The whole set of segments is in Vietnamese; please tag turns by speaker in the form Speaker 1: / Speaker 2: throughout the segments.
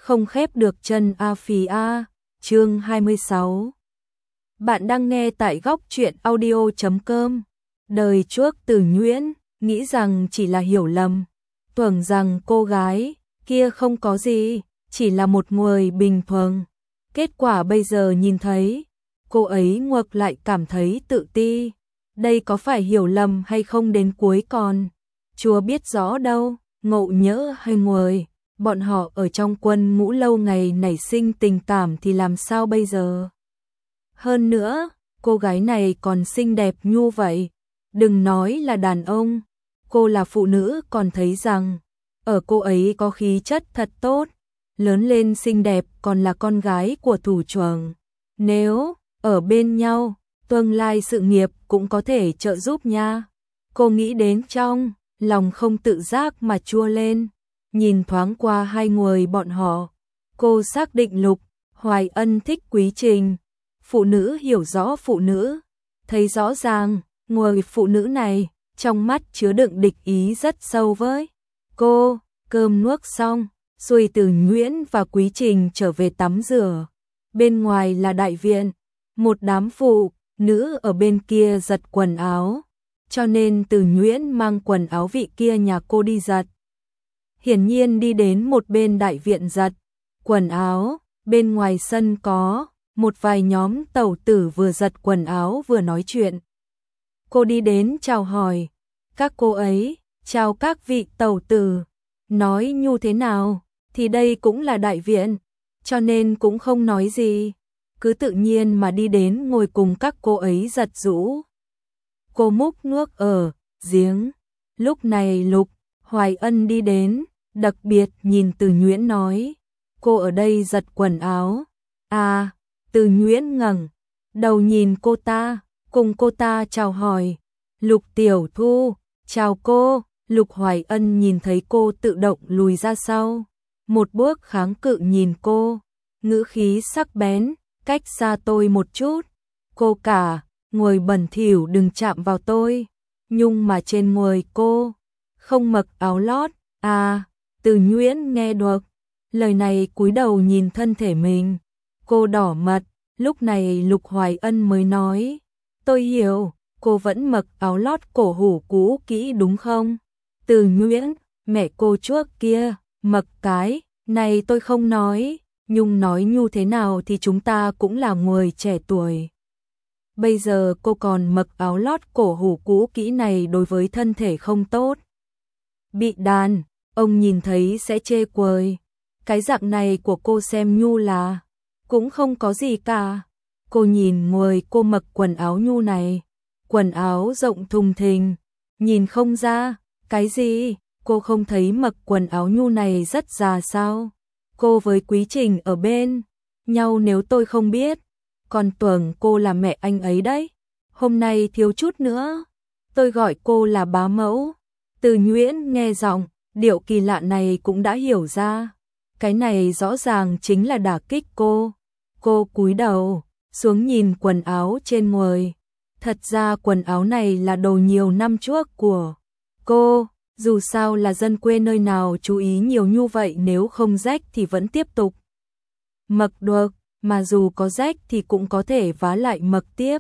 Speaker 1: không khép được chân a phì a. Chương 26. Bạn đang nghe tại góc truyện audio.com. Đời chuốc Từ Nhuyễn, nghĩ rằng chỉ là hiểu lầm, tưởng rằng cô gái kia không có gì, chỉ là một người bình thường. Kết quả bây giờ nhìn thấy, cô ấy ngược lại cảm thấy tự ti. Đây có phải hiểu lầm hay không đến cuối còn Chúa biết rõ đâu. Ngộ Nhỡ hay người bọn họ ở trong quân ngũ lâu ngày nảy sinh tình cảm thì làm sao bây giờ? Hơn nữa, cô gái này còn xinh đẹp như vậy, đừng nói là đàn ông, cô là phụ nữ còn thấy rằng ở cô ấy có khí chất thật tốt, lớn lên xinh đẹp, còn là con gái của thủ trưởng. Nếu ở bên nhau, tương lai sự nghiệp cũng có thể trợ giúp nha. Cô nghĩ đến trong lòng không tự giác mà chua lên. Nhìn thoáng qua hai người bọn họ, cô xác định Lục Hoài Ân thích Quý Trình. Phụ nữ hiểu rõ phụ nữ, thấy rõ ràng người phụ nữ này trong mắt chứa đựng địch ý rất sâu với cô. Cơm nuốt xong, rồi Từ Nhuyễn và Quý Trình trở về tắm rửa. Bên ngoài là đại viện, một đám phụ nữ ở bên kia giặt quần áo, cho nên Từ Nhuyễn mang quần áo vị kia nhà cô đi giặt. Hiển nhiên đi đến một bên đại viện giặt quần áo, bên ngoài sân có một vài nhóm tẩu tử vừa giặt quần áo vừa nói chuyện. Cô đi đến chào hỏi các cô ấy, chào các vị tẩu tử. Nói như thế nào thì đây cũng là đại viện, cho nên cũng không nói gì, cứ tự nhiên mà đi đến ngồi cùng các cô ấy giặt giũ. Cô múc nước ở giếng. Lúc này Lục Hoài Ân đi đến, đặc biệt nhìn Từ Nhuyễn nói, cô ở đây giặt quần áo à? Từ Nhuyễn ngẩng đầu nhìn cô ta, cùng cô ta chào hỏi. Lục tiểu thư, chào cô. Lục Hoài Ân nhìn thấy cô tự động lùi ra sau, một bước kháng cự nhìn cô, ngữ khí sắc bén, cách xa tôi một chút. Cô cả người bẩn thỉu đừng chạm vào tôi. Nhưng mà trên người cô không mặc áo lót à? Từ Nhuyễn nghe được lời này cúi đầu nhìn thân thể mình, cô đỏ mặt. Lúc này Lục Hoài Ân mới nói, tôi hiểu, cô vẫn mặc áo lót cổ hủ cũ kỹ đúng không? Từ Nhuyễn, mẹ cô trước kia mặc cái này tôi không nói, nhưng nói như thế nào thì chúng ta cũng là người trẻ tuổi. Bây giờ cô còn mặc áo lót cổ hủ cũ kỹ này đối với thân thể không tốt. Bị đàn ông nhìn thấy sẽ chê cười. Cái dạng này của cô xem như là cũng không có gì cả. Cô nhìn người cô mặc quần áo nhu này, quần áo rộng thùng thình, nhìn không ra cái gì. Cô không thấy mặc quần áo nhu này rất già sao? Cô với Quý Trình ở bên nhau nếu tôi không biết, còn tưởng cô là mẹ anh ấy đấy. Hôm nay thiếu chút nữa tôi gọi cô là bá mẫu. Từ Nhuyễn nghe giọng điệu kỳ lạ này cũng đã hiểu ra, cái này rõ ràng chính là đả kích cô. Cô cúi đầu xuống nhìn quần áo trên người. Thật ra quần áo này là đồ nhiều năm trước của cô, dù sao là dân quê nơi nào chú ý nhiều như vậy, nếu không rách thì vẫn tiếp tục mặc được, mà dù có rách thì cũng có thể vá lại mặc tiếp.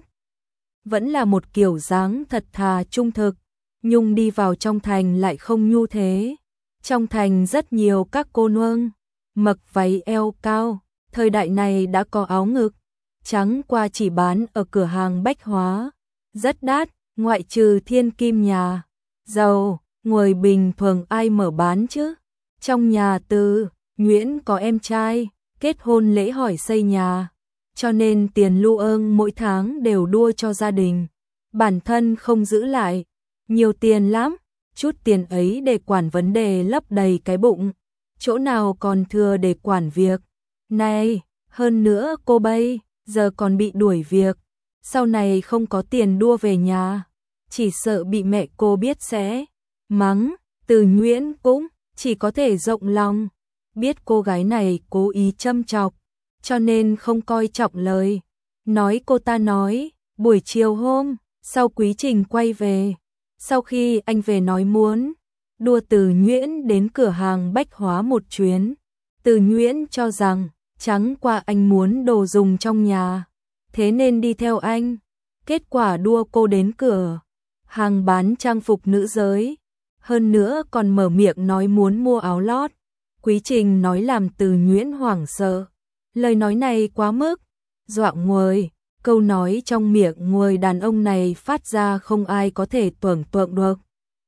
Speaker 1: Vẫn là một kiểu dáng thật thà trung thực, nhưng đi vào trong thành lại không như thế. Trong thành rất nhiều các cô nương mặc váy eo cao, thời đại này đã có áo ngực trắng qua chỉ bán ở cửa hàng bách hóa, rất đắt, ngoại trừ thiên kim nhà giàu, người bình thường ai mở bán chứ. Trong nhà Từ Nhuyễn có em trai, kết hôn lễ hỏi xây nhà, cho nên tiền lưu ơn mỗi tháng đều đua cho gia đình, bản thân không giữ lại nhiều tiền lắm, chút tiền ấy để quản vấn đề lấp đầy cái bụng, chỗ nào còn thừa để quản việc này. Hơn nữa cô bây giờ còn bị đuổi việc, sau này không có tiền đua về nhà, chỉ sợ bị mẹ cô biết sẽ mắng. Từ Nhuyễn cũng chỉ có thể rộng lòng, biết cô gái này cố ý châm chọc, cho nên không coi trọng lời nói cô ta nói. Buổi chiều hôm sau Quý Trình quay về, sau khi anh về nói muốn đua Từ Nhuyễn đến cửa hàng bách hóa một chuyến. Từ Nhuyễn cho rằng chẳng qua anh muốn đồ dùng trong nhà, thế nên đi theo anh. Kết quả đua cô đến cửa hàng bán trang phục nữ giới, hơn nữa còn mở miệng nói muốn mua áo lót. Quý Trình nói làm Từ Nhuyễn hoảng sợ. Lời nói này quá mức dọa người, câu nói trong miệng người đàn ông này phát ra không ai có thể tưởng tượng được.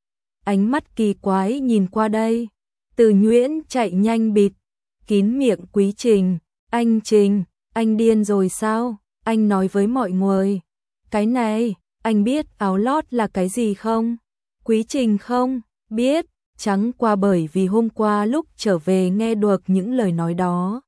Speaker 1: Ánh mắt kỳ quái nhìn qua đây, Từ Nhuyễn chạy nhanh bịt kín miệng Quý Trình. Anh Trình, anh điên rồi sao? Anh nói với mọi người. Cái này, anh biết áo lót là cái gì không? Quý Trình không biết, chẳng qua bởi vì hôm qua lúc trở về nghe được những lời nói đó.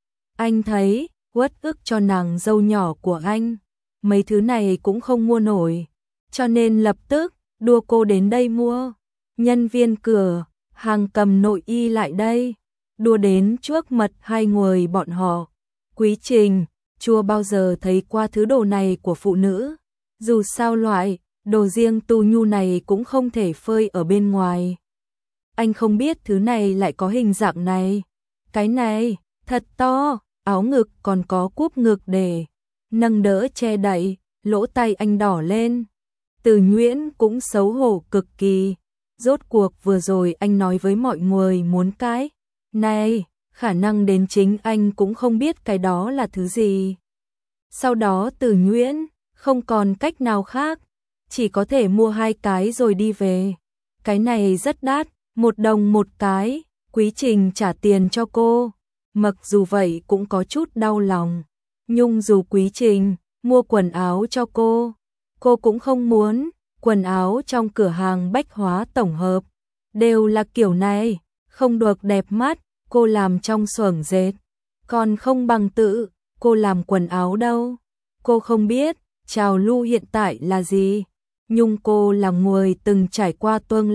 Speaker 1: Anh thấy uất ức cho nàng dâu nhỏ của anh, mấy thứ này cũng không mua nổi, cho nên lập tức đua cô đến đây mua. Nhân viên cửa hàng cầm nội y lại đây, đua đến trước mặt hai người bọn họ. Quý Trình chưa bao giờ thấy qua thứ đồ này của phụ nữ, dù sao loại đồ riêng tu nhu này cũng không thể phơi ở bên ngoài. Anh không biết thứ này lại có hình dạng này. Cái này thật to, áo ngực còn có cúp ngực để nâng đỡ che đậy, lỗ tai anh đỏ lên. Từ Nhuyễn cũng xấu hổ cực kỳ. Rốt cuộc vừa rồi anh nói với mọi người muốn cái này, khả năng đến chính anh cũng không biết cái đó là thứ gì. Sau đó Từ Nhuyễn không còn cách nào khác, chỉ có thể mua hai cái rồi đi về. Cái này rất đắt, 1 đồng một cái. Quý Trình trả tiền cho cô, mặc dù vậy cũng có chút đau lòng. Nhưng dù Quý Trình mua quần áo cho cô cũng không muốn. Quần áo trong cửa hàng bách hóa tổng hợp đều là kiểu này, không được đẹp mắt. Cô làm trong xưởng dệt, còn không bằng tự cô làm quần áo đâu. Cô không biết trào lưu hiện tại là gì, nhưng cô là người từng trải qua tương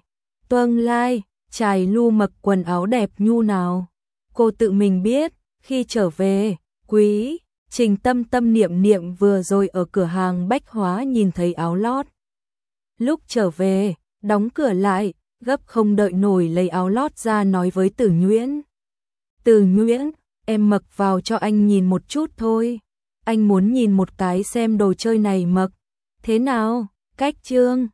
Speaker 1: lai trải lưu mặc quần áo đẹp nhu nào. Cô tự mình biết. Khi trở về, Quý Trình tâm tâm niệm niệm vừa rồi ở cửa hàng bách hóa nhìn thấy áo lót. Lúc trở về, đóng cửa lại, gấp không đợi nổi lấy áo lót ra nói với Từ Nhuyễn. Từ Nhuyễn, em mặc vào cho anh nhìn một chút thôi. Anh muốn nhìn một cái xem đồ chơi này mặc thế nào. Cách chương